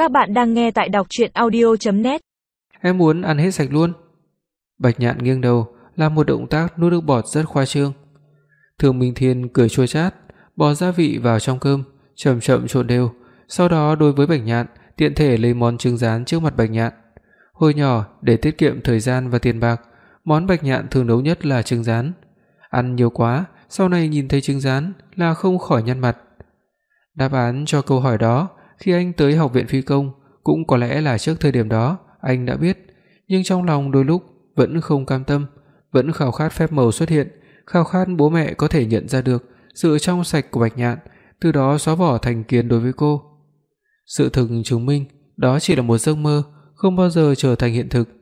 Các bạn đang nghe tại đọc truyện audio.net. Em muốn ăn hết sạch luôn. Bạch Nhạn nghiêng đầu, làm một động tác nuốt nước bọt rất khoa trương. Thường Minh Thiên cười chua chát, bỏ gia vị vào trong cơm, chậm chậm trộn đều, sau đó đối với Bạch Nhạn, tiện thể lấy món trứng rán trước mặt Bạch Nhạn. Hồi nhỏ, để tiết kiệm thời gian và tiền bạc, món Bạch Nhạn thường nấu nhất là trứng rán. Ăn nhiều quá, sau này nhìn thấy trứng rán là không khỏi nhăn mặt. Đáp án cho câu hỏi đó, khi anh tới học viện phi công, cũng có lẽ là trước thời điểm đó anh đã biết, nhưng trong lòng đôi lúc vẫn không cam tâm, vẫn khao khát phép màu xuất hiện, khao khát bố mẹ có thể nhận ra được sự trong sạch của Bạch Nhạn, từ đó xóa bỏ thành kiến đối với cô. Sự thực chứng minh, đó chỉ là một giấc mơ, không bao giờ trở thành hiện thực.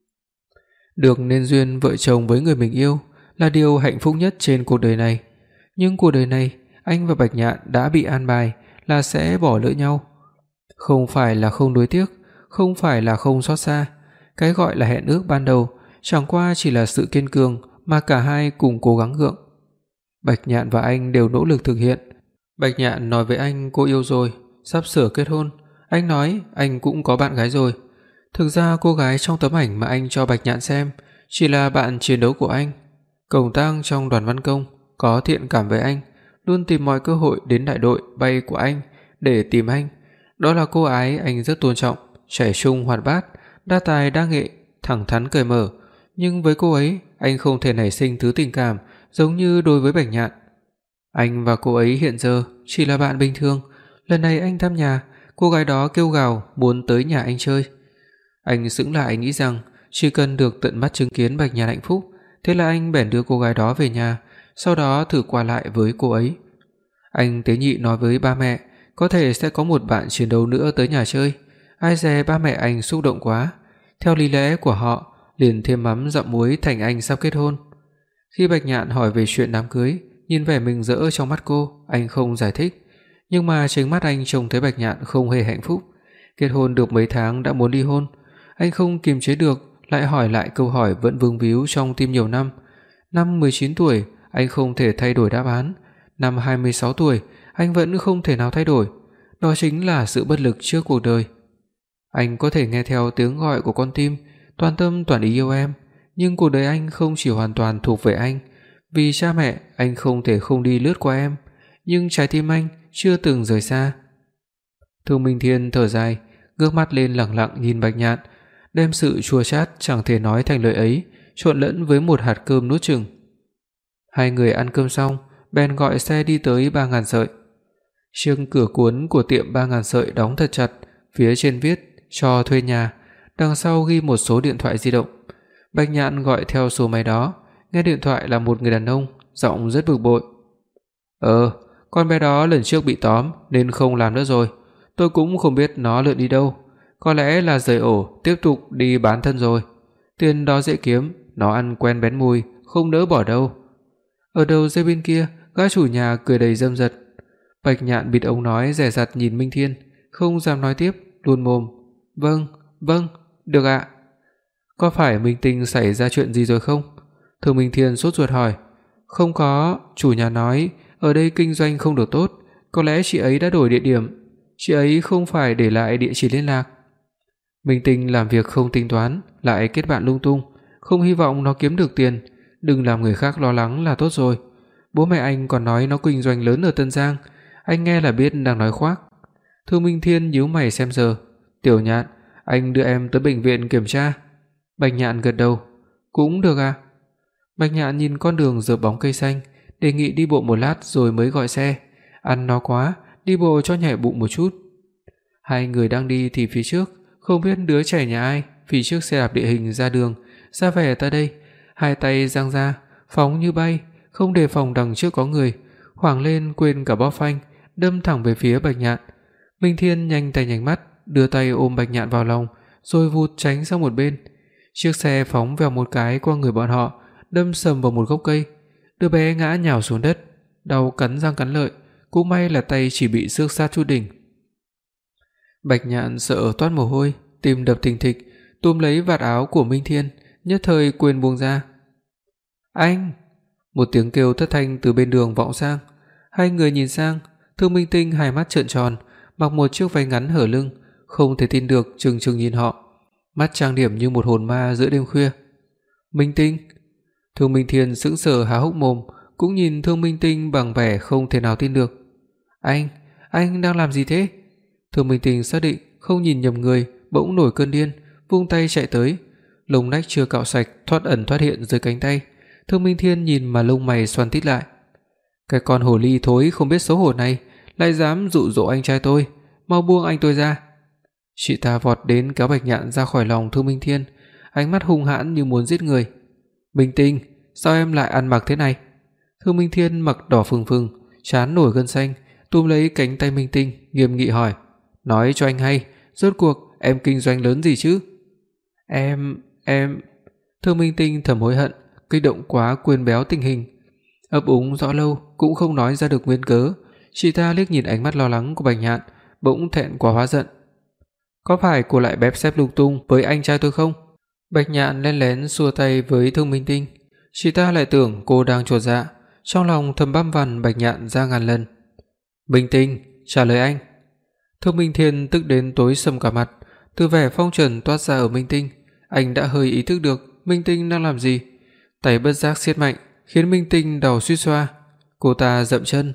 Được nên duyên vợ chồng với người mình yêu là điều hạnh phúc nhất trên cuộc đời này, nhưng cuộc đời này, anh và Bạch Nhạn đã bị an bài là sẽ bỏ lỡ nhau. Không phải là không nuối tiếc, không phải là không xót xa, cái gọi là hẹn ước ban đầu chẳng qua chỉ là sự kiên cường mà cả hai cùng cố gắng gượng. Bạch Nhạn và anh đều nỗ lực thực hiện. Bạch Nhạn nói với anh cô yêu rồi, sắp sửa kết hôn. Anh nói anh cũng có bạn gái rồi. Thực ra cô gái trong tấm ảnh mà anh cho Bạch Nhạn xem chỉ là bạn chiến đấu của anh, công tác trong đoàn văn công, có thiện cảm với anh, luôn tìm mọi cơ hội đến đại đội bay của anh để tìm anh. Đó là cô ái anh rất tôn trọng, trẻ trung hoạt bát, đa tài đa nghệ, thẳng thắn cởi mở, nhưng với cô ấy, anh không thể nảy sinh thứ tình cảm giống như đối với Bạch Nhạn. Anh và cô ấy hiện giờ chỉ là bạn bình thường. Lần này anh thăm nhà, cô gái đó kêu gào muốn tới nhà anh chơi. Anh sững lại nghĩ rằng chỉ cần được tận mắt chứng kiến Bạch Nhạn hạnh phúc, thế là anh bèn đưa cô gái đó về nhà, sau đó thử qua lại với cô ấy. Anh tế nhị nói với ba mẹ, có thể sẽ có một bạn chiến đấu nữa tới nhà chơi. Ai dè ba mẹ anh xúc động quá, theo lý lẽ của họ, liền thêm mắm dặm muối thành anh sắp kết hôn. Khi Bạch Nhạn hỏi về chuyện đám cưới, nhìn vẻ mừng rỡ trong mắt cô, anh không giải thích, nhưng mà chính mắt anh trông thấy Bạch Nhạn không hề hạnh phúc. Kết hôn được mấy tháng đã muốn ly hôn. Anh không kiềm chế được, lại hỏi lại câu hỏi vẫn vương víu trong tim nhiều năm. Năm 19 tuổi, anh không thể thay đổi đáp án. Năm 26 tuổi, anh vẫn không thể nào thay đổi. Đó chính là sự bất lực trước cuộc đời. Anh có thể nghe theo tiếng gọi của con tim, toàn tâm toàn ý yêu em, nhưng cuộc đời anh không chỉ hoàn toàn thuộc về anh. Vì cha mẹ, anh không thể không đi lướt qua em, nhưng trái tim anh chưa từng rời xa. Thương Minh Thiên thở dài, ngước mắt lên lặng lặng nhìn Bạch Nhạn, đem sự chua chát chẳng thể nói thành lời ấy trộn lẫn với một hạt cơm nuốt chửng. Hai người ăn cơm xong, bèn gọi xe đi tới 3000 sợi. Chiếc cửa cuốn của tiệm 3000 sợi đóng thật chặt, phía trên viết cho thuê nhà, đằng sau ghi một số điện thoại di động. Bạch Nhạn gọi theo số máy đó, nghe điện thoại là một người đàn ông, giọng rất bực bội. Con bé đó lần trước bị tóm nên không làm nữa rồi. Tôi cũng không biết nó lượn đi đâu, có lẽ là rời ổ tiếp tục đi bán thân rồi. Tiền đó dễ kiếm, nó ăn quen bén mùi, không nỡ bỏ đâu. Ở đầu dây bên kia, gã chủ nhà cười đầy dâm dật. Bạch Nhạn bịt ống nói dè dặt nhìn Minh Thiên, không dám nói tiếp, luôn mồm. Vâng, được ạ. Có phải Minh Tinh xảy ra chuyện gì rồi không? Thường Minh Thiên sốt ruột hỏi. Không có, chủ nhà nói ở đây kinh doanh không được tốt, có lẽ chị ấy đã đổi địa điểm. Chị ấy không phải để lại địa chỉ liên lạc. Minh Tinh làm việc không tính toán, lại kết bạn lung tung, không hy vọng nó kiếm được tiền, đừng làm người khác lo lắng là tốt rồi. Bố mẹ anh còn nói nó kinh doanh lớn ở Tân Giang, anh nghe là biết đang nói khoác. Thương Minh Thiên nhíu mày xem giờ. Tiểu Nhạn, anh đưa em tới bệnh viện kiểm tra. Bạch Nhạn gật đầu. Cũng được à? Bạch Nhạn nhìn con đường giữa bóng cây xanh, đề nghị đi bộ một lát rồi mới gọi xe. Ăn no quá, đi bộ cho nhẹ bụng một chút. Hai người đang đi thì phía trước, không biết đứa trẻ nhà ai, phía trước xe đạp địa hình ra đường, ra vẻ ta đây, hai tay giang ra, phóng như bay, không đề phòng đằng trước có người, hoảng lên quên cả bóp phanh, đâm thẳng về phía Bạch Nhạn. Minh Thiên nhanh tay nhanh mắt, đưa tay ôm Bạch Nhạn vào lòng, rồi vụt tránh sang một bên. Chiếc xe phóng vèo một cái qua người bọn họ, đâm sầm vào một gốc cây. Đứa bé ngã nhào xuống đất, đau cắn răng cắn lợi, cũng may là tay chỉ bị xước sát chút đỉnh. Bạch Nhạn sợ toát mồ hôi, tim đập thình thịch, túm lấy vạt áo của Minh Thiên, nhất thời quên buông ra. Anh! Một tiếng kêu thất thanh từ bên đường vọng sang. Hai người nhìn sang, Thương Minh Tinh hai mắt trợn tròn, mặc một chiếc váy ngắn hở lưng, không thể tin được trừng trừng nhìn họ, mắt trang điểm như một hồn ma giữa đêm khuya. Minh Tinh. Thương Minh Thiên sững sờ há hốc mồm, cũng nhìn Thương Minh Tinh bằng vẻ không thể nào tin được. Anh đang làm gì thế? Thương Minh Tinh xác định không nhìn nhầm người, bỗng nổi cơn điên, vung tay chạy tới, lông nách chưa cạo sạch thoát ẩn thoát hiện dưới cánh tay. Thương Minh Thiên nhìn mà lông mày xoăn tít lại. Cái con hồ ly thối không biết xấu hổ này lại dám dụ dỗ anh trai tôi, mau buông anh tôi ra. Chị ta vọt đến kéo Bạch Nhạn ra khỏi lòng Thương Minh Thiên, ánh mắt hung hãn như muốn giết người. Minh Tinh, sao em lại ăn mặc thế này? Thương Minh Thiên mặt đỏ phừng phừng, trán nổi gân xanh, túm lấy cánh tay Minh Tinh, nghiêm nghị hỏi: "Nói cho anh hay, rốt cuộc em kinh doanh lớn gì chứ?" Em Thương Minh Tinh thầm hối hận, kích động quá quên béo tình hình. Ấp úng rõ lâu cũng không nói ra được nguyên cớ. Chị ta liếc nhìn ánh mắt lo lắng của Bạch Nhạn, bỗng thẹn quá hóa giận. "Có phải cô lại bép xép lung tung với anh trai tôi không?" Bạch Nhạn lén lén xua tay với Thương Minh Tinh. Chị ta lại tưởng cô đang chột dạ, trong lòng thầm băm vằn Bạch Nhạn ra ngàn lần. "Minh Tinh, trả lời anh." Thương Minh Thiên tức đến tối sầm cả mặt, từ vẻ phong trần toát ra ở Minh Tinh, anh đã hơi ý thức được Minh Tinh đang làm gì. Tay bất giác siết mạnh, khiến Minh Tinh đầu suýt xoa. Cô ta dậm chân.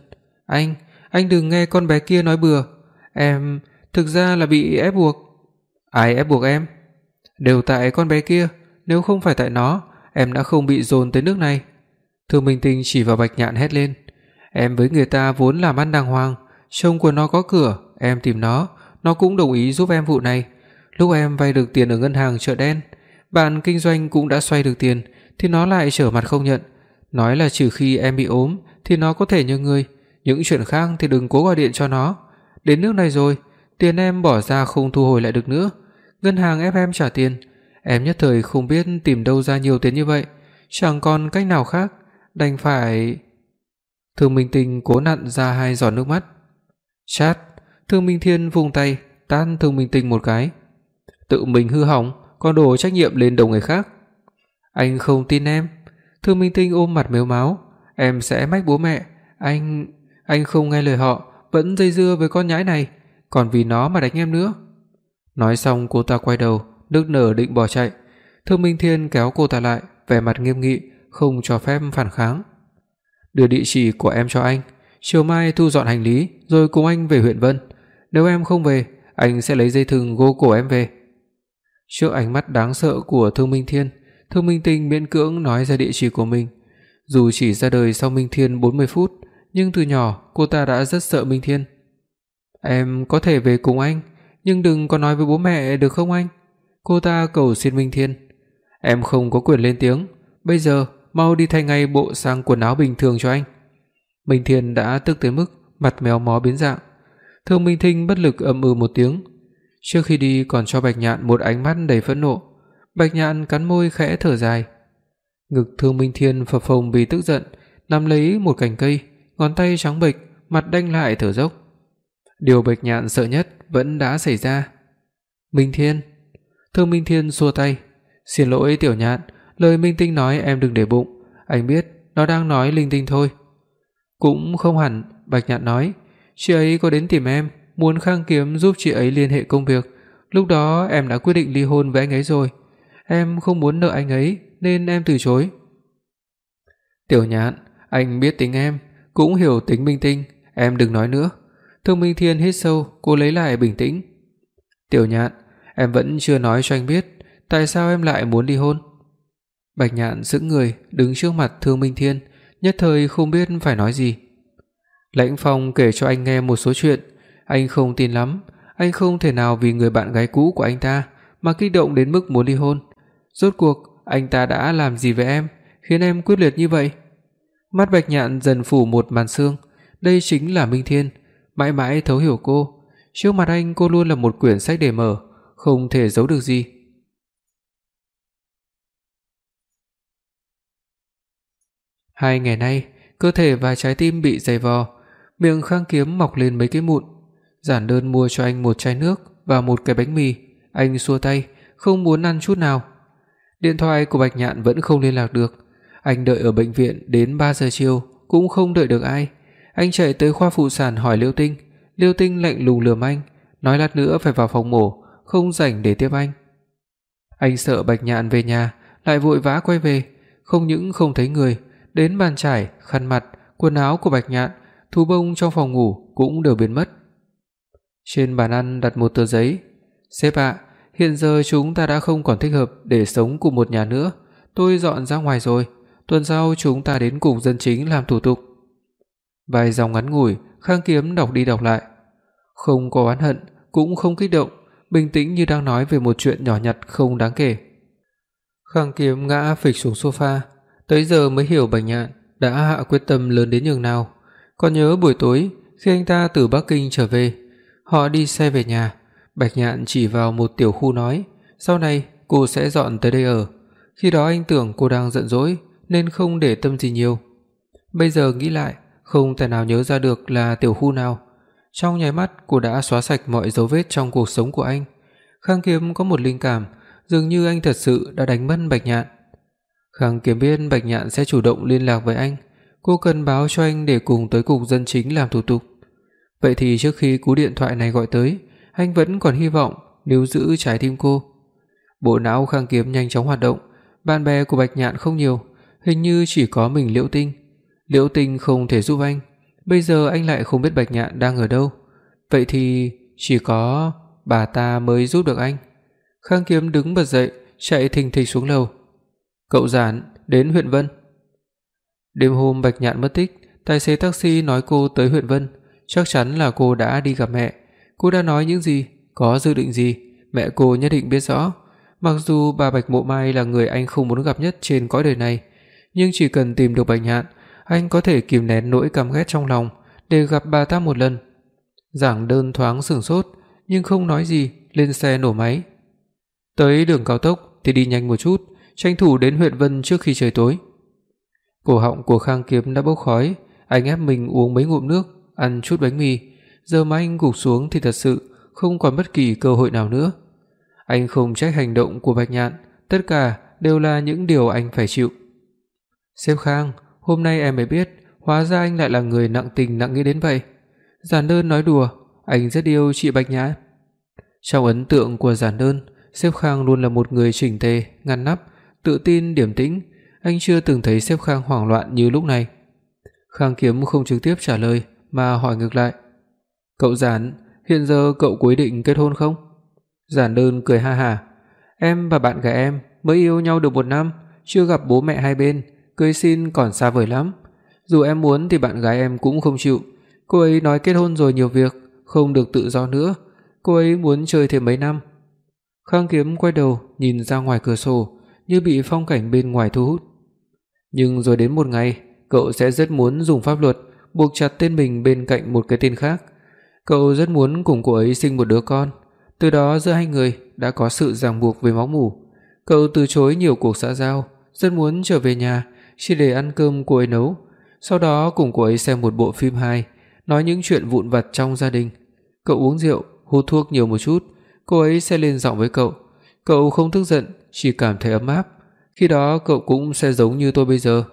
Anh đừng nghe con bé kia nói bừa. Em thực ra là bị ép buộc." "Ai ép buộc em?" "Đều tại con bé kia, nếu không phải tại nó, em đã không bị dồn tới nước này." Thương Minh Tinh chỉ vào Bạch Nhạn hét lên. "Em với người ta vốn làm ăn đàng hoàng, chồng của nó có cửa, em tìm nó cũng đồng ý giúp em vụ này. Lúc em vay được tiền ở ngân hàng chợ đen, bạn kinh doanh cũng đã xoay được tiền thì nó lại trở mặt không nhận, nói là trừ khi em bị ốm thì nó có thể nhờ người, những chuyện khác thì đừng cố gọi điện cho nó. Đến nước này rồi, tiền em bỏ ra không thu hồi lại được nữa. Ngân hàng ép em trả tiền, em nhất thời không biết tìm đâu ra nhiều tiền như vậy, chẳng còn cách nào khác, đành phải..." Thương Minh Tinh cố nặn ra 2 giọt nước mắt. "Chát!" Thương Minh Thiên vung tay tát Thương Minh Tinh một cái. "Tự mình hư hỏng, còn đổ trách nhiệm lên đầu người khác." "Anh không tin em." Thương Minh Tinh ôm mặt mếu máo. "Em sẽ mách bố mẹ, anh không nghe lời họ, vẫn dây dưa với con nhãi này, còn vì nó mà đánh em nữa." Nói xong cô ta quay đầu, nức nở định bỏ chạy. Thương Minh Thiên kéo cô ta lại, vẻ mặt nghiêm nghị, không cho phép phản kháng. "Đưa địa chỉ của em cho anh, chiều mai thu dọn hành lý rồi cùng anh về huyện Vân. Nếu em không về, anh sẽ lấy dây thừng gô cổ em về." Trước ánh mắt đáng sợ của Thương Minh Thiên, Thương Minh Tinh miễn cưỡng nói ra địa chỉ của mình. Dù chỉ ra đời sau Minh Thiên 40 phút, nhưng từ nhỏ cô ta đã rất sợ Minh Thiên. "Em có thể về cùng anh, nhưng đừng có nói với bố mẹ được không anh?" Cô ta cầu xin Minh Thiên. "Em không có quyền lên tiếng, bây giờ mau đi thay ngay bộ sang quần áo bình thường cho anh." Minh Thiên đã tức tới mức mặt méo mó biến dạng. Thương Minh Thinh bất lực một tiếng. Trước khi đi còn cho Bạch Nhạn một ánh mắt đầy phẫn nộ. Bạch Nhạn cắn môi khẽ thở dài. Ngực Thương Minh Thiên phập phồng vì tức giận, nắm lấy một cành cây, ngón tay trắng bệch, mặt đanh lại thở dốc. Điều Bạch Nhạn sợ nhất vẫn đã xảy ra. "Minh Thiên." Thương Minh Thiên xua tay. "Xin lỗi Tiểu Nhạn, lời Minh Tinh nói em đừng để bụng, anh biết nó đang nói linh tinh thôi." "Cũng không hẳn." Bạch Nhạn nói, "Chị ấy có đến tìm em, muốn Khang Kiếm giúp chị ấy liên hệ công việc, lúc đó em đã quyết định ly hôn với anh ấy rồi. Em không muốn nợ anh ấy nên em từ chối." "Tiểu Nhạn, anh biết tính em, cũng hiểu tính Minh Tinh, em đừng nói nữa." Thương Minh Thiên hít sâu, cố lấy lại bình tĩnh. "Tiểu Nhạn, em vẫn chưa nói cho anh biết tại sao em lại muốn ly hôn." Bạch Nhạn sững người đứng trước mặt Thương Minh Thiên, nhất thời không biết phải nói gì. Lãnh Phong kể cho anh nghe một số chuyện, anh không tin lắm, anh không thể nào vì người bạn gái cũ của anh ta mà kích động đến mức muốn ly hôn. Rốt cuộc anh ta đã làm gì với em khiến em quyết liệt như vậy? Mắt Bạch Nhạn dần phủ một màn sương, đây chính là Minh Thiên, mãi mãi thấu hiểu cô. Trước mặt anh cô luôn là một quyển sách để mở, không thể giấu được gì. 2 ngày nay, cơ thể và trái tim bị dày vò, miệng Khang Kiếm mọc lên mấy cái mụn. Giản Đơn mua cho anh một chai nước và một cái bánh mì, anh xua tay, không muốn ăn chút nào. Điện thoại của Bạch Nhạn vẫn không liên lạc được. Anh đợi ở bệnh viện đến 3 giờ chiều cũng không đợi được ai. Anh chạy tới khoa phụ sản hỏi Liêu Tinh, Liêu Tinh lạnh lùng lườm anh, nói lát nữa phải vào phòng mổ, không rảnh để tiếp anh. Anh sợ Bạch Nhạn về nhà lại vội vã quay về, không những không thấy người, đến bàn chải, khăn mặt, quần áo của Bạch Nhạn, thú bông trong phòng ngủ cũng đều biến mất. Trên bàn ăn đặt một tờ giấy. "Sếp ạ, hiện giờ chúng ta đã không còn thích hợp để sống cùng một nhà nữa, tôi dọn ra ngoài rồi, tuần sau chúng ta đến cục dân chính làm thủ tục." Vài dòng ngắn ngủi, Khang Kiếm đọc đi đọc lại. Không có oán hận, cũng không kích động, bình tĩnh như đang nói về một chuyện nhỏ nhặt không đáng kể. Khang Kiếm ngã phịch xuống sofa, tới giờ mới hiểu Bạch Nhạn đã hạ quyết tâm lớn đến nhường nào. Còn nhớ buổi tối khi anh ta từ Bắc Kinh trở về, họ đi xe về nhà, Bạch Nhạn chỉ vào một tiểu khu nói, sau này cô sẽ dọn tới đây ở. Khi đó anh tưởng cô đang giận dỗi nên không để tâm gì nhiều. Bây giờ nghĩ lại, không thể nào nhớ ra được là tiểu khu nào. Trong nháy mắt cô đã xóa sạch mọi dấu vết trong cuộc sống của anh. Khang Kiếm có một linh cảm, dường như anh thật sự đã đánh mất Bạch Nhạn. Khang Kiếm biết Bạch Nhạn sẽ chủ động liên lạc với anh, cô cần báo cho anh để cùng tới cục dân chính làm thủ tục. Vậy thì trước khi cú điện thoại này gọi tới, anh vẫn còn hy vọng níu giữ trái tim cô. Bộ não Khang Kiếm nhanh chóng hoạt động, bạn bè của Bạch Nhạn không nhiều, hình như chỉ có mình Liễu Tinh. Liễu Tinh không thể giúp anh, bây giờ anh lại không biết Bạch Nhạn đang ở đâu. Vậy thì chỉ có bà ta mới giúp được anh. Khang Kiếm đứng bật dậy, chạy thình thịch xuống lầu. "Cậu Giản, đến huyện Vân." Đêm hôm Bạch Nhạn mất tích, tài xế taxi nói cô tới huyện Vân, chắc chắn là cô đã đi gặp mẹ. Cô đã nói những gì, có dự định gì, mẹ cô nhất định biết rõ. Mặc dù bà Bạch Mộ Mai là người anh không muốn gặp nhất trên cõi đời này, nhưng chỉ cần tìm được Bạch Nhạn, anh có thể kìm nén nỗi căm ghét trong lòng để gặp bà ta một lần. Giảng Đơn thoáng sửng sốt, nhưng không nói gì, lên xe nổ máy. Tới đường cao tốc thì đi nhanh một chút, tranh thủ đến huyện Vân trước khi trời tối. Cổ họng của Khang Kiếm đã bốc khói, anh ép mình uống mấy ngụm nước, ăn chút bánh mì, giờ mà anh gục xuống thì thật sự không còn bất kỳ cơ hội nào nữa. Anh không trách hành động của Bạch Nhạn, tất cả đều là những điều anh phải chịu. "Sếp Khang, hôm nay em mới biết, hóa ra anh lại là người nặng tình nặng nghĩa đến vậy." Giản Đơn nói đùa, anh rất yêu chị Bạch Nhạn. Trong ấn tượng của Giản Đơn, sếp Khang luôn là một người chỉnh tề, ngăn nắp, tự tin, điềm tĩnh, anh chưa từng thấy sếp Khang hoảng loạn như lúc này. Khang Kiếm không trực tiếp trả lời mà hỏi ngược lại. "Cậu Giản, hiện giờ cậu có ý định kết hôn không?" Giản Đơn cười ha hả. "Em và bạn gái em mới yêu nhau được 1 năm, chưa gặp bố mẹ hai bên, cưới xin còn xa vời lắm. Dù em muốn thì bạn gái em cũng không chịu. Cô ấy nói kết hôn rồi nhiều việc, không được tự do nữa. Cô ấy muốn chơi thêm mấy năm." Khang Kiếm quay đầu nhìn ra ngoài cửa sổ, như bị phong cảnh bên ngoài thu hút. "Nhưng rồi đến một ngày, cậu sẽ rất muốn dùng pháp luật buộc chặt tên mình bên cạnh một cái tên khác. Cậu rất muốn cùng cô ấy sinh một đứa con, từ đó giữa hai người đã có sự ràng buộc về máu mủ. Cậu từ chối nhiều cuộc xã giao, rất muốn trở về nhà chỉ để ăn cơm cô ấy nấu, sau đó cùng cô ấy xem một bộ phim hài, nói những chuyện vụn vặt trong gia đình. Cậu uống rượu, hút thuốc nhiều một chút, cô ấy sẽ lên giọng với cậu. Cậu không tức giận, chỉ cảm thấy ấm áp. Khi đó cậu cũng sẽ giống như tôi bây giờ."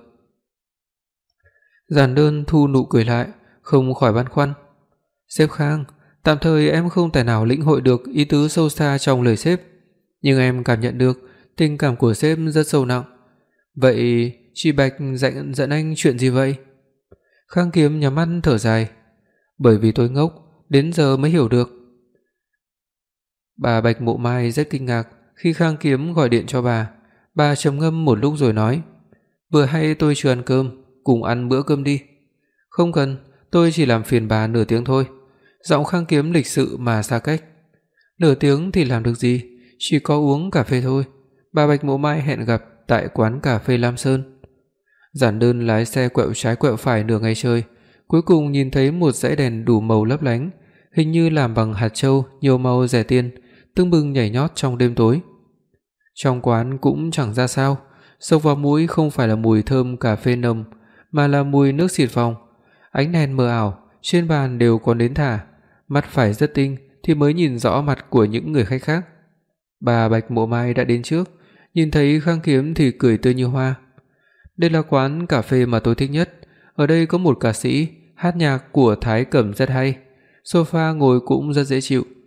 Giản Đơn thu nụ cười lại, không khỏi băn khoăn. "Sếp Khang, tạm thời em không thể nào lĩnh hội được ý tứ sâu xa trong lời sếp, nhưng em cảm nhận được tình cảm của sếp rất sâu nặng. Vậy chị Bạch giận anh chuyện gì vậy?" Khang Kiếm nhắm mắt thở dài. "Bởi vì tôi ngốc, đến giờ mới hiểu được." Bà Bạch Mộ Mai rất kinh ngạc khi Khang Kiếm gọi điện cho bà. Bà trầm ngâm một lúc rồi nói: "Vừa hay tôi chưa ăn cơm, cùng ăn bữa cơm đi." "Không cần, tôi chỉ làm phiền bà nửa tiếng thôi." Giọng Khang Kiếm lịch sự mà xa cách. "Nửa tiếng thì làm được gì, chỉ có uống cà phê thôi." Bà Bạch Mộ Mai hẹn gặp tại quán cà phê Lam Sơn. Giản Đơn lái xe quẹo trái quẹo phải nửa ngày trời, cuối cùng nhìn thấy một dãy đèn đủ màu lấp lánh, hình như làm bằng hạt châu nhiều màu rẻ tiền, tưng bừng nhảy nhót trong đêm tối. Trong quán cũng chẳng ra sao, xộc vào mũi không phải là mùi thơm cà phê nồng, mà là mùi nước xịt phòng. Ánh đèn mờ ảo, trên bàn đều có nến thả, mắt phải rất tinh thì mới nhìn rõ mặt của những người khách khác. Bà Bạch Mộ Mai đã đến trước, nhìn thấy Khang Kiếm thì cười tươi như hoa. "Đây là quán cà phê mà tôi thích nhất, ở đây có một ca sĩ hát nhạc của Thái Cẩm rất hay, sofa ngồi cũng rất dễ chịu.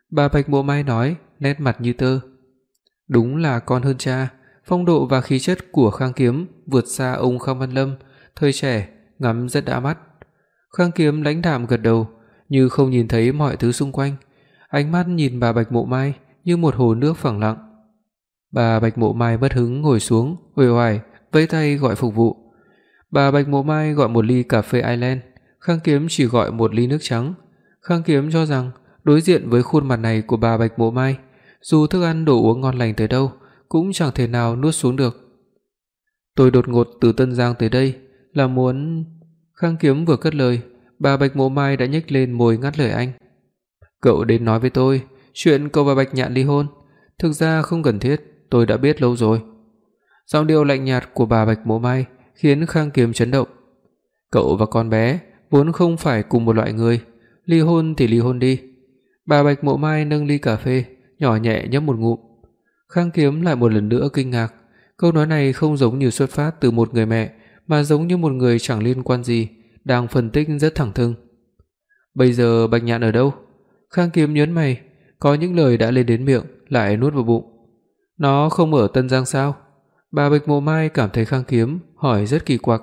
Bà Bạch Mộ Mai nói, nét mặt như tơ. Đúng là con hơn cha, phong độ và khí chất của Khang Kiếm vượt xa ông Khang Văn Lâm, thời trẻ, ngắm rất đã mắt. Khang Kiếm lãnh đạm gật đầu, như không nhìn thấy mọi thứ xung quanh, ánh mắt nhìn bà Bạch Mộ Mai như một hồ nước phẳng lặng. Bà Bạch Mộ Mai bất hứng ngồi xuống, uể oải vẫy tay gọi phục vụ. Bà Bạch Mộ Mai gọi một ly cà phê Ireland, Khang Kiếm chỉ gọi một ly nước trắng. Khang Kiếm cho rằng đối diện với khuôn mặt này của bà Bạch Mộ Mai, dù thức ăn đồ uống ngon lành tới đâu cũng chẳng thể nào nuốt xuống được. Tôi đột ngột từ Tân Giang tới đây là muốn... Khang Kiếm vừa cất lời, bà Bạch Mộ Mai đã nhếch lên môi ngắt lời anh. Cậu đến nói với tôi chuyện cậu và Bạch Nhạn ly hôn, thực ra không cần thiết, tôi đã biết lâu rồi. Giọng điệu lạnh nhạt của bà Bạch Mộ Mai khiến Khang Kiếm chấn động. Cậu và con bé vốn không phải cùng một loại người, ly hôn thì ly hôn đi. Bà Bạch Mộ Mai nâng ly cà phê, nhỏ nhẹ nhấp một ngụm. Khang Kiếm lại một lần nữa kinh ngạc, câu nói này không giống như xuất phát từ một người mẹ, mà giống như một người chẳng liên quan gì, đang phân tích rất thẳng thừng. Bây giờ Bạch Nhạn ở đâu? Khang Kiếm nhớn mày, có những lời đã lên đến miệng lại nuốt vào bụng. Nó không ở Tân Giang sao? Bà Bạch Mộ Mai cảm thấy Khang Kiếm hỏi rất kỳ quặc.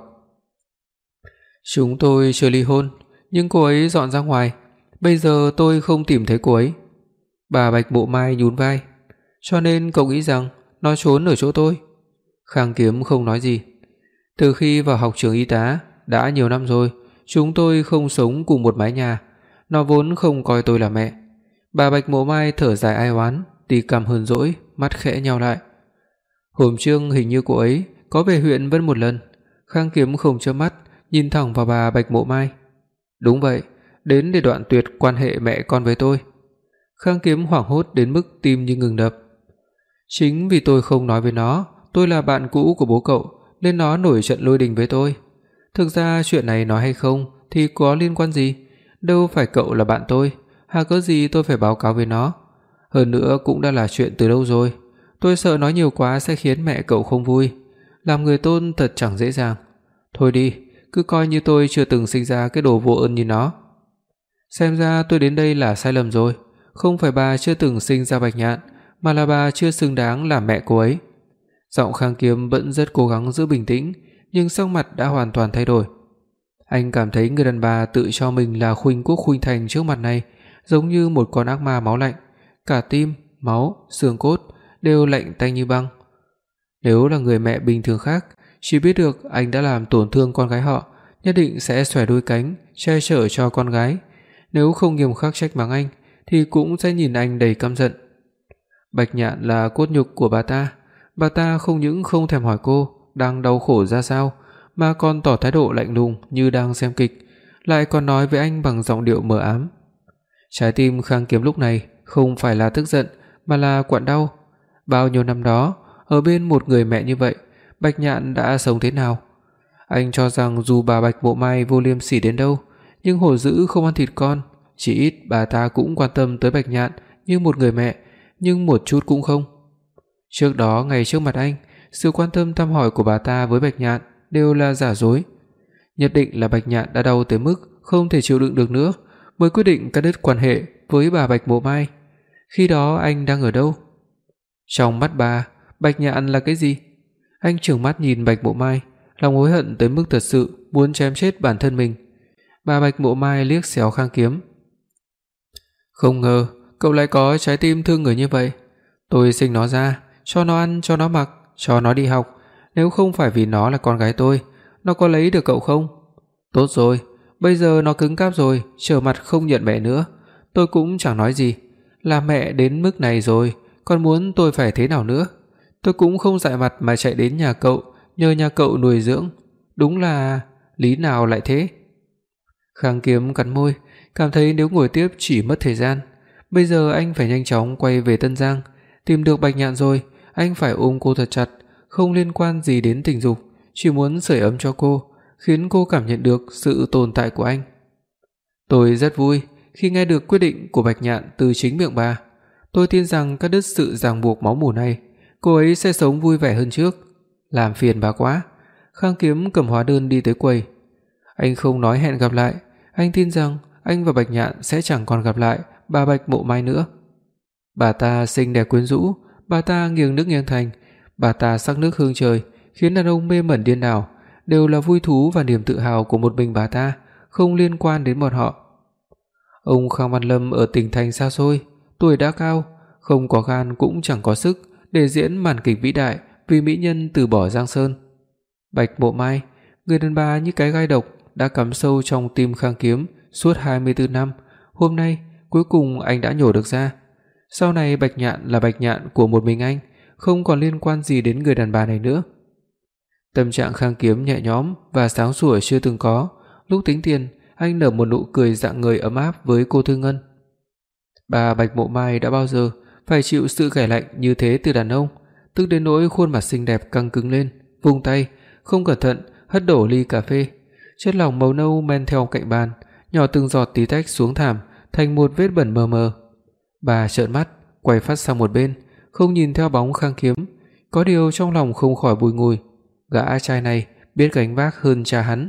Chúng tôi chưa ly hôn, nhưng cô ấy dọn ra ngoài, bây giờ tôi không tìm thấy cô ấy. Bà Bạch Mộ Mai nhún vai. Cho nên cậu nghĩ rằng nó trốn ở chỗ tôi? Khang Kiếm không nói gì. Từ khi vào học trường y tá đã nhiều năm rồi, chúng tôi không sống cùng một mái nhà, nó vốn không coi tôi là mẹ. Bà Bạch Mộ Mai thở dài ai oán, tì cằm hờn dỗi, mắt khẽ nheo lại. Hôm trước hình như cô ấy có về huyện Vân một lần. Khang Kiếm không chớp mắt, nhìn thẳng vào bà Bạch Mộ Mai. Đúng vậy, đến để đoạn tuyệt quan hệ mẹ con với tôi. Khang Kiếm hoảng hốt đến mức tim như ngừng đập. Chính vì tôi không nói với nó tôi là bạn cũ của bố cậu, nên nó nổi trận lôi đình với tôi. Thực ra chuyện này nói hay không thì có liên quan gì, đâu phải cậu là bạn tôi, hà cớ gì tôi phải báo cáo với nó. Hơn nữa cũng đã là chuyện từ lâu rồi, tôi sợ nói nhiều quá sẽ khiến mẹ cậu không vui. Làm người tôn thật chẳng dễ dàng. Thôi đi, cứ coi như tôi chưa từng sinh ra cái đồ vô ơn như nó. Xem ra tôi đến đây là sai lầm rồi, không phải bà chưa từng sinh ra Bạch Nhạn, mà là bà chưa xứng đáng làm mẹ cô ấy. Giọng Khang Kiếm vẫn rất cố gắng giữ bình tĩnh, nhưng sắc mặt đã hoàn toàn thay đổi. Anh cảm thấy người đàn bà tự cho mình là khuynh quốc khuynh thành trước mặt này giống như một con ác ma máu lạnh, cả tim, máu, xương cốt đều lạnh tanh như băng. Nếu là người mẹ bình thường khác, chỉ biết được anh đã làm tổn thương con gái họ, nhất định sẽ xòe đôi cánh che chở cho con gái. Nếu không nghiêm khắc trách mắng anh thì cũng sẽ nhìn anh đầy căm giận. Bạch Nhạn là cốt nhục của bà ta không những không thèm hỏi cô đang đau khổ ra sao, mà còn tỏ thái độ lạnh lùng như đang xem kịch, lại còn nói với anh bằng giọng điệu mờ ám. Trái tim Khang Kiếm lúc này không phải là tức giận mà là quặn đau. Bao nhiêu năm đó, ở bên một người mẹ như vậy, Bạch Nhạn đã sống thế nào? Anh cho rằng dù bà Bạch Mộ Mai vô liêm sỉ đến đâu, nhưng hổ dữ không ăn thịt con, chỉ ít bà ta cũng quan tâm tới Bạch Nhạn như một người mẹ, nhưng một chút cũng không. Trước đó ngay trước mặt anh, sự quan tâm thăm hỏi của bà ta với Bạch Nhạn đều là giả dối. Nhất định là Bạch Nhạn đã đau tới mức không thể chịu đựng được nữa, mới quyết định cắt đứt quan hệ với bà Bạch Mộ Mai. Khi đó anh đang ở đâu? Trong mắt bà, Bạch Nhạn là cái gì? Anh trừng mắt nhìn Bạch Mộ Mai, lòng hối hận tới mức thật sự muốn chém chết bản thân mình. Bà Bạch Mộ Mai liếc xéo Khang Kiếm. Không ngờ cậu lại có trái tim thương người như vậy. Tôi sinh nó ra, cho nó ăn, cho nó mặc, cho nó đi học, nếu không phải vì nó là con gái tôi, nó có lấy được cậu không? Tốt rồi, bây giờ nó cứng cáp rồi, trở mặt không nhận mẹ nữa, tôi cũng chẳng nói gì. Là mẹ đến mức này rồi, còn muốn tôi phải thế nào nữa? Tôi cũng không dại mặt mà chạy đến nhà cậu, nhờ nhà cậu nuôi dưỡng. Đúng là lý nào lại thế? Khang Kiếm cắn môi, cảm thấy nếu ngồi tiếp chỉ mất thời gian. Bây giờ anh phải nhanh chóng quay về Tân Giang, tìm được Bạch Nhạn rồi, anh phải ôm cô thật chặt, không liên quan gì đến tình dục, chỉ muốn sưởi ấm cho cô, khiến cô cảm nhận được sự tồn tại của anh. Tôi rất vui khi nghe được quyết định của Bạch Nhạn từ chính miệng bà. Tôi tin rằng cắt đứt sự ràng buộc máu mủ này, cô ấy sẽ sống vui vẻ hơn trước. Làm phiền bà quá. Khang Kiếm cầm hóa đơn đi tới quầy. Anh không nói hẹn gặp lại, anh tin rằng anh và Bạch Nhạn sẽ chẳng còn gặp lại bà Bạch Mộ Mai nữa. Bà ta xinh đẹp quyến rũ, bà ta nghiêng nước nghiêng thành, bà ta sắc nước hương trời, khiến đàn ông mê mẩn điên đảo, đều là vui thú và niềm tự hào của một mình bà ta, không liên quan đến bọn họ. Ông Khang Văn Lâm ở tỉnh thành xa xôi, tuổi đã cao, không có gan cũng chẳng có sức để diễn màn kịch vĩ đại vì mỹ nhân từ bỏ Giang Sơn. Bạch Mộ Mai, người đàn bà như cái gai độc đã cắm sâu trong tim Khang Kiếm suốt 24 năm, hôm nay cuối cùng anh đã nhổ được ra. Sau này Bạch Nhạn là Bạch Nhạn của một mình anh, không còn liên quan gì đến người đàn bà này nữa. Tâm trạng Khang Kiếm nhẹ nhõm và sáng sủa chưa từng có, lúc tính tiền, anh nở một nụ cười rạng ngời ấm áp với cô Thư Ngân. Bà Bạch Mộ Mai đã bao giờ phải chịu sự ghẻ lạnh như thế từ đàn ông, tức đến nỗi khuôn mặt xinh đẹp căng cứng lên, vung tay, không cẩn thận hất đổ ly cà phê, chất lỏng màu nâu men theo cạnh bàn, nhỏ từng giọt tí tách xuống thảm thành một vết bẩn mờ mờ. Bà trợn mắt, quay phát sang một bên, không nhìn theo bóng Khang Kiếm, có điều trong lòng không khỏi bùi ngùi, gã trai này biết gánh vác hơn cha hắn.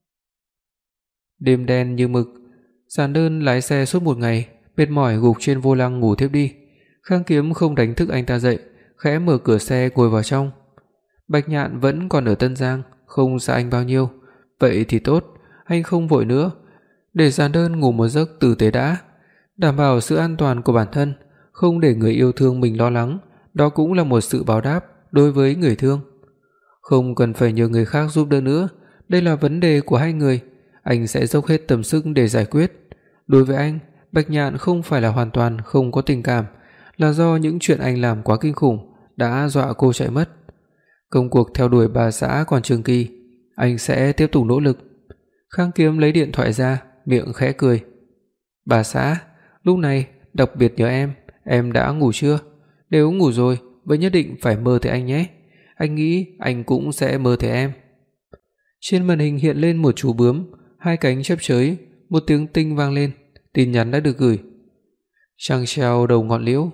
Đêm đen như mực, Giản Đơn lái xe suốt một ngày, mệt mỏi gục trên vô lăng ngủ thiếp đi. Khang Kiếm không đánh thức anh ta dậy, khẽ mở cửa xe ngồi vào trong. Bạch Nhạn vẫn còn ở Tân Giang, không xa anh bao nhiêu, vậy thì tốt, anh không vội nữa, để Giản Đơn ngủ một giấc tử tế đã, đảm bảo sự an toàn của bản thân, không để người yêu thương mình lo lắng, đó cũng là một sự báo đáp đối với người thương. Không cần phải nhờ người khác giúp đỡ nữa, đây là vấn đề của hai người, anh sẽ dốc hết tâm sức để giải quyết. Đối với anh, Bạch Nhạn không phải là hoàn toàn không có tình cảm, là do những chuyện anh làm quá kinh khủng đã dọa cô chạy mất. Công cuộc theo đuổi bà xã còn trường kỳ, anh sẽ tiếp tục nỗ lực. Khang Kiếm lấy điện thoại ra, miệng khẽ cười. Bà xã, lúc này đặc biệt nhớ em đã ngủ chưa? Nếu ngủ rồi, vậy nhất định phải mơ thấy anh nhé. Anh nghĩ anh cũng sẽ mơ thấy em. Trên màn hình hiện lên một chú bướm, hai cánh chớp chới, một tiếng tinh vang lên, tin nhắn đã được gửi. Trăng treo đầu ngọn liễu.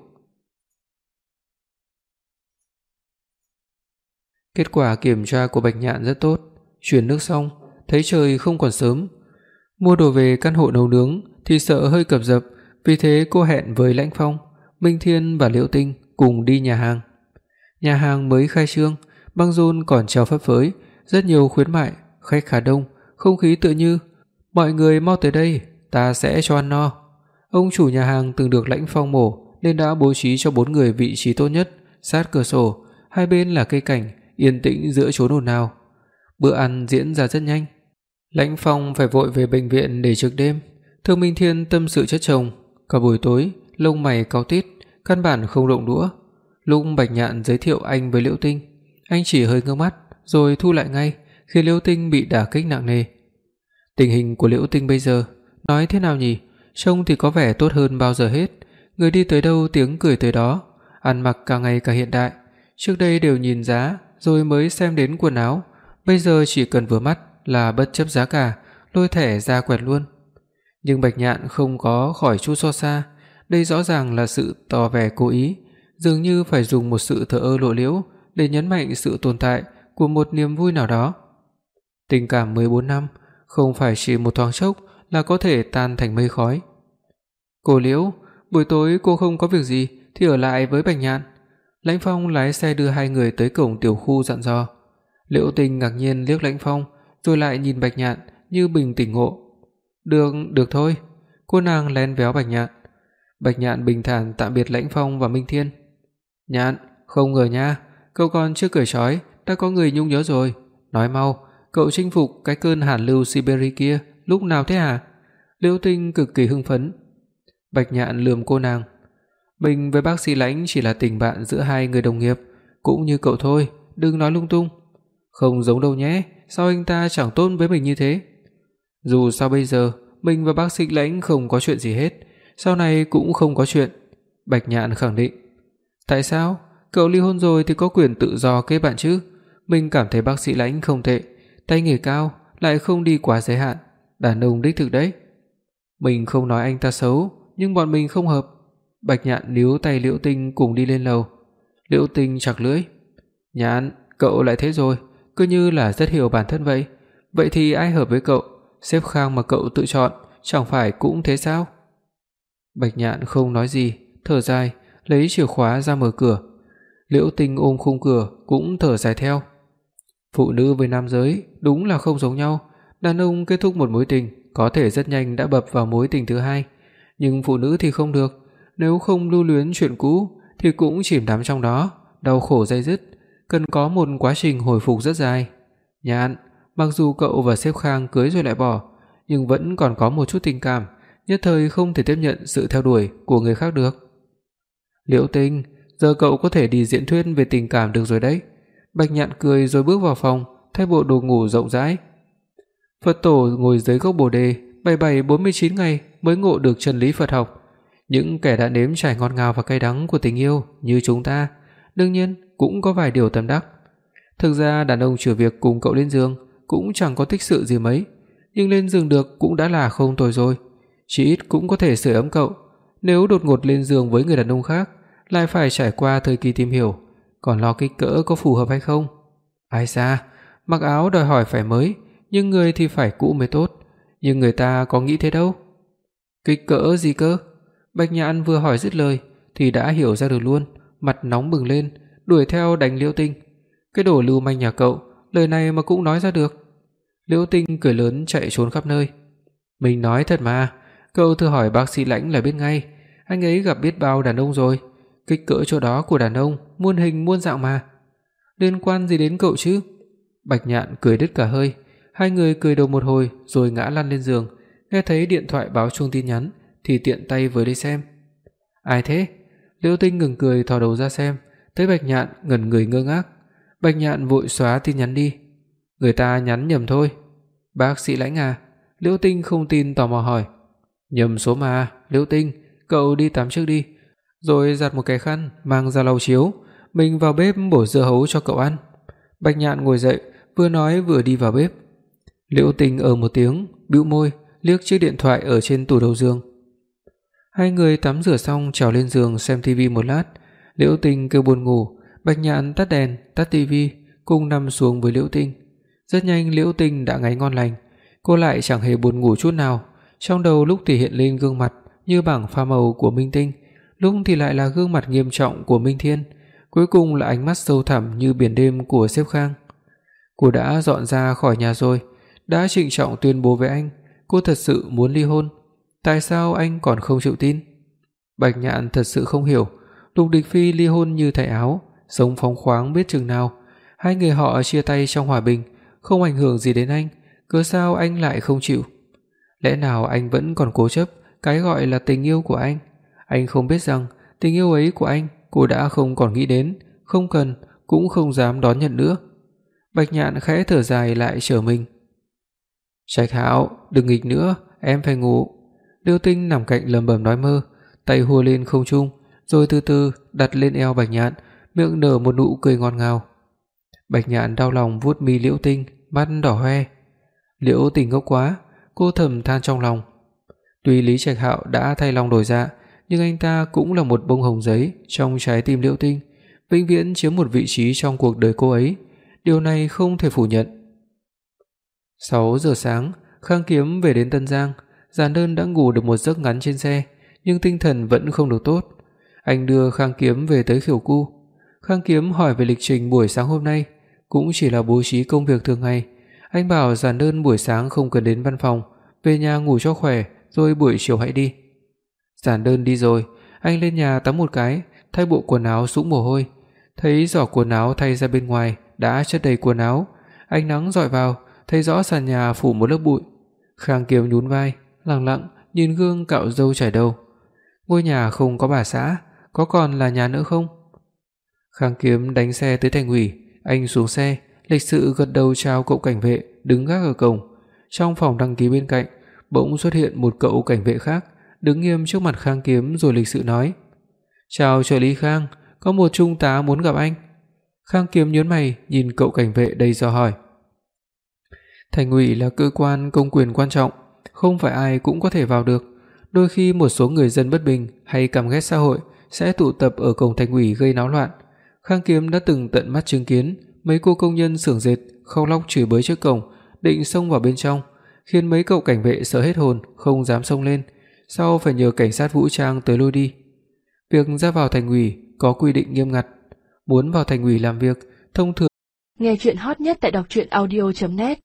Kết quả kiểm tra của Bạch Nhạn rất tốt, chuyển nước xong, thấy trời không còn sớm. Mua đồ về căn hộ nấu nướng thì sợ hơi cập dập, vì thế cô hẹn với Lãnh Phong, Minh Thiên và Liễu Tinh cùng đi nhà hàng. Nhà hàng mới khai trương, băng rôn còn treo phấp phới, rất nhiều khuyến mại, khách khá đông, không khí tựa như mọi người mau tới đây, ta sẽ cho ăn no. Ông chủ nhà hàng từng được Lãnh Phong mổ nên đã bố trí cho 4 người vị trí tốt nhất, sát cửa sổ, hai bên là cây cảnh, yên tĩnh giữa chốn ồn ào. Bữa ăn diễn ra rất nhanh. Lãnh Phong phải vội về bệnh viện để trực đêm. Thương Minh Thiên tâm sự chất chồng, cả buổi tối lông mày cáu tít, căn bản không động đũa. Lúc Bạch Nhạn giới thiệu anh với Liễu Tinh, anh chỉ hơi ngước mắt rồi thu lại ngay, khiến Liễu Tinh bị đả kích nặng nề. Tình hình của Liễu Tinh bây giờ, nói thế nào nhỉ? Trông thì có vẻ tốt hơn bao giờ hết, người đi tới đâu tiếng cười tới đó, ăn mặc càng ngày càng hiện đại. Trước đây đều nhìn giá rồi mới xem đến quần áo, bây giờ chỉ cần vừa mắt là bất chấp giá cả, lôi thẻ ra quẹt luôn. Nhưng Bạch Nhạn không có khỏi chút xót xa, đây rõ ràng là sự tỏ vẻ cố ý, dường như phải dùng một sự thờ ơ lộ liễu để nhấn mạnh sự tồn tại của một niềm vui nào đó. Tình cảm 14 năm không phải chỉ một thoáng chốc là có thể tan thành mây khói. Cô Liễu, buổi tối cô không có việc gì thì ở lại với Bạch Nhạn. Lãnh Phong lái xe đưa hai người tới cổng tiểu khu dặn dò. Liễu Tinh ngạc nhiên liếc Lãnh Phong, rồi lại nhìn Bạch Nhạn như bừng tỉnh ngộ. Được thôi. Cô nàng lén véo Bạch Nhạn. Bạch Nhạn bình thản tạm biệt Lãnh Phong và Minh Thiên. Nhạn, không ngờ nha, cậu còn chưa cởi trói đã có người nhung nhớ rồi. Nói mau, cậu chinh phục cái cơn hàn lưu Siberia kia lúc nào thế hả? Liễu Tinh cực kỳ hưng phấn. Bạch Nhạn lườm cô nàng. Mình với bác sĩ Lãnh chỉ là tình bạn giữa hai người đồng nghiệp, cũng như cậu thôi, đừng nói lung tung. Không giống đâu nhé, sao anh ta chẳng tốt với mình như thế? Dù sao bây giờ mình và bác sĩ Lãnh không có chuyện gì hết, sau này cũng không có chuyện. Bạch Nhạn khẳng định. Tại sao? Cậu ly hôn rồi thì có quyền tự do kết bạn chứ? Mình cảm thấy bác sĩ Lãnh không tệ, tay nghề cao, lại không đi quá giới hạn, đàn ông đích thực đấy. Mình không nói anh ta xấu, nhưng bọn mình không hợp. Bạch Nhạn níu tay Liễu Tinh cùng đi lên lầu. Liễu Tinh chặt lưỡi. Nhạn, cậu lại thế rồi, cứ như là rất hiểu bản thân vậy. Vậy thì ai hợp với cậu? Sếp Khang mà cậu tự chọn, chẳng phải cũng thế sao? Bạch Nhạn không nói gì, thở dài, lấy chìa khóa ra mở cửa. Liễu Tinh ôm khung cửa cũng thở dài theo. Phụ nữ với nam giới đúng là không giống nhau, đàn ông kết thúc một mối tình có thể rất nhanh đã bập vào mối tình thứ hai, nhưng phụ nữ thì không được, nếu không lưu luyến chuyện cũ thì cũng chìm đắm trong đó, đau khổ day dứt, cần có một quá trình hồi phục rất dài. Nhạn, mặc dù cậu và sếp Khang cưới rồi lại bỏ, nhưng vẫn còn có một chút tình cảm, nhất thời không thể tiếp nhận sự theo đuổi của người khác được. Liễu Tinh, giờ cậu có thể đi diễn thuyết về tình cảm được rồi đấy. Bạch Nhạn cười rồi bước vào phòng, thay bộ đồ ngủ rộng rãi. Phật tổ ngồi dưới gốc Bồ đề, 47-49 ngày mới ngộ được chân lý Phật học. Những kẻ đã nếm trải ngọt ngào và cay đắng của tình yêu như chúng ta, đương nhiên cũng có vài điều tâm đắc. Thực ra đàn ông trừ việc cùng cậu lên giường cũng chẳng có tích sự gì mấy, nhưng lên giường được cũng đã là không tồi rồi, chỉ ít cũng có thể sưởi ấm cậu. Nếu đột ngột lên giường với người đàn ông khác, lại phải trải qua thời kỳ tìm hiểu, còn lo kích cỡ có phù hợp hay không. Ai xa, mặc áo đòi hỏi phải mới, nhưng người thì phải cũ mới tốt, nhưng người ta có nghĩ thế đâu. Kích cỡ gì cơ? Bạch Nhạn vừa hỏi dứt lời thì đã hiểu ra được luôn, mặt nóng bừng lên, đuổi theo đánh Liễu Tinh. Cái đồ lưu manh nhà cậu, lời này mà cũng nói ra được. Liễu Tinh cười lớn chạy trốn khắp nơi. Mình nói thật mà, cậu thử hỏi bác sĩ Lãnh là biết ngay, anh ấy gặp biết bao đàn ông rồi, kích cỡ chỗ đó của đàn ông muôn hình muôn dạng mà. Liên quan gì đến cậu chứ? Bạch Nhạn cười đứt cả hơi, hai người cười đầu một hồi rồi ngã lăn lên giường, nghe thấy điện thoại báo chuông tin nhắn thì tiện tay với đi xem. Ai thế? Liễu Tinh ngừng cười thò đầu ra xem, thấy Bạch Nhạn ngẩn người ngơ ngác. Bạch Nhạn vội xóa tin nhắn đi. Người ta nhắn nhầm thôi. Bác sĩ Lãnh à? Liễu Tinh không tin tò mò hỏi. Nhầm số mà, Liễu Tinh, cậu đi tắm trước đi, rồi giặt một cái khăn mang ra lau chiếu, mình vào bếp bổ dưa hấu cho cậu ăn. Bạch Nhạn ngồi dậy, vừa nói vừa đi vào bếp. Liễu Tinh một tiếng, bĩu môi, liếc chiếc điện thoại ở trên tủ đầu giường. Hai người tắm rửa xong trèo lên giường xem tivi một lát. Liễu Tinh kêu buồn ngủ, Bạch Nhạn tắt đèn, tắt tivi, cùng nằm xuống với Liễu Tinh. Rất nhanh Liễu Tinh đã ngáy ngon lành, cô lại chẳng hề buồn ngủ chút nào. Trong đầu lúc thì hiện lên gương mặt như bảng pha màu của Minh Tinh, lúc thì lại là gương mặt nghiêm trọng của Minh Thiên, cuối cùng là ánh mắt sâu thẳm như biển đêm của sếp Khang. Cô đã dọn ra khỏi nhà rồi, đã trịnh trọng tuyên bố với anh, cô thật sự muốn ly hôn. Tại sao anh còn không chịu tin? Bạch Nhạn thật sự không hiểu, Lục Địch Phi ly hôn như thay áo, sống phóng khoáng biết chừng nào. Hai người họ chia tay trong hòa bình, không ảnh hưởng gì đến anh, cớ sao anh lại không chịu? Lẽ nào anh vẫn còn cố chấp cái gọi là tình yêu của anh? Anh không biết rằng tình yêu ấy của anh cô đã không còn nghĩ đến, không cần, cũng không dám đón nhận nữa. Bạch Nhạn khẽ thở dài lại trở mình. Trạch Hạo, đừng nghịch nữa, em phải ngủ. Liễu Tinh nằm cạnh lẩm bẩm nói mơ, tay hùa lên không trung, rồi từ từ đặt lên eo Bạch Nhạn, miệng nở một nụ cười ngọt ngào. Bạch Nhạn đau lòng vuốt mi Liễu Tinh, mắt đỏ hoe. Liễu Tinh ngốc quá, cô thầm than trong lòng. Tuy Lý Trạch Hạo đã thay lòng đổi dạ, nhưng anh ta cũng là một bông hồng giấy trong trái tim Liễu Tinh, vĩnh viễn chiếm một vị trí trong cuộc đời cô ấy. Điều này không thể phủ nhận. 6 giờ sáng, Khang Kiếm về đến Tân Giang. Giản Đơn đã ngủ được một giấc ngắn trên xe, nhưng tinh thần vẫn không được tốt. Anh đưa Khang Kiếm về tới Khỉu Cu. Khang Kiếm hỏi về lịch trình buổi sáng hôm nay, cũng chỉ là bố trí công việc thường ngày. Anh bảo Giản Đơn buổi sáng không cần đến văn phòng, về nhà ngủ cho khỏe, rồi buổi chiều hãy đi. Giản Đơn đi rồi, anh lên nhà tắm một cái, thay bộ quần áo sũng mồ hôi. Thấy giỏ quần áo thay ra bên ngoài đã chất đầy quần áo, ánh nắng rọi vào, thấy rõ sàn nhà phủ một lớp bụi. Khang Kiếm nhún vai, lặng lặng nhìn gương cạo râu chải đầu. Ngôi nhà không có bà xã, có còn là nhà nữa không? Khang Kiếm đánh xe tới thành ủy, anh xuống xe, lịch sự gật đầu chào cậu cảnh vệ đứng gác ở cổng. Trong phòng đăng ký bên cạnh, bỗng xuất hiện một cậu cảnh vệ khác, đứng nghiêm trước mặt Khang Kiếm rồi lịch sự nói: "Chào trợ lý Khang, có một trung tá muốn gặp anh." Khang Kiếm nhướng mày nhìn cậu cảnh vệ đầy dò hỏi. Thành ủy là cơ quan công quyền quan trọng, không phải ai cũng có thể vào được. Đôi khi một số người dân bất bình hay căm ghét xã hội sẽ tụ tập ở cổng thành ủy gây náo loạn. Khang Kiếm đã từng tận mắt chứng kiến mấy cô công nhân xưởng dệt khóc lóc chửi bới trước cổng, định xông vào bên trong, khiến mấy cậu cảnh vệ sợ hết hồn, không dám xông lên, sau phải nhờ cảnh sát vũ trang tới lôi đi. Việc ra vào thành ủy có quy định nghiêm ngặt, muốn vào thành ủy làm việc, thông thường Nghe truyện hot nhất tại đọc truyện audio net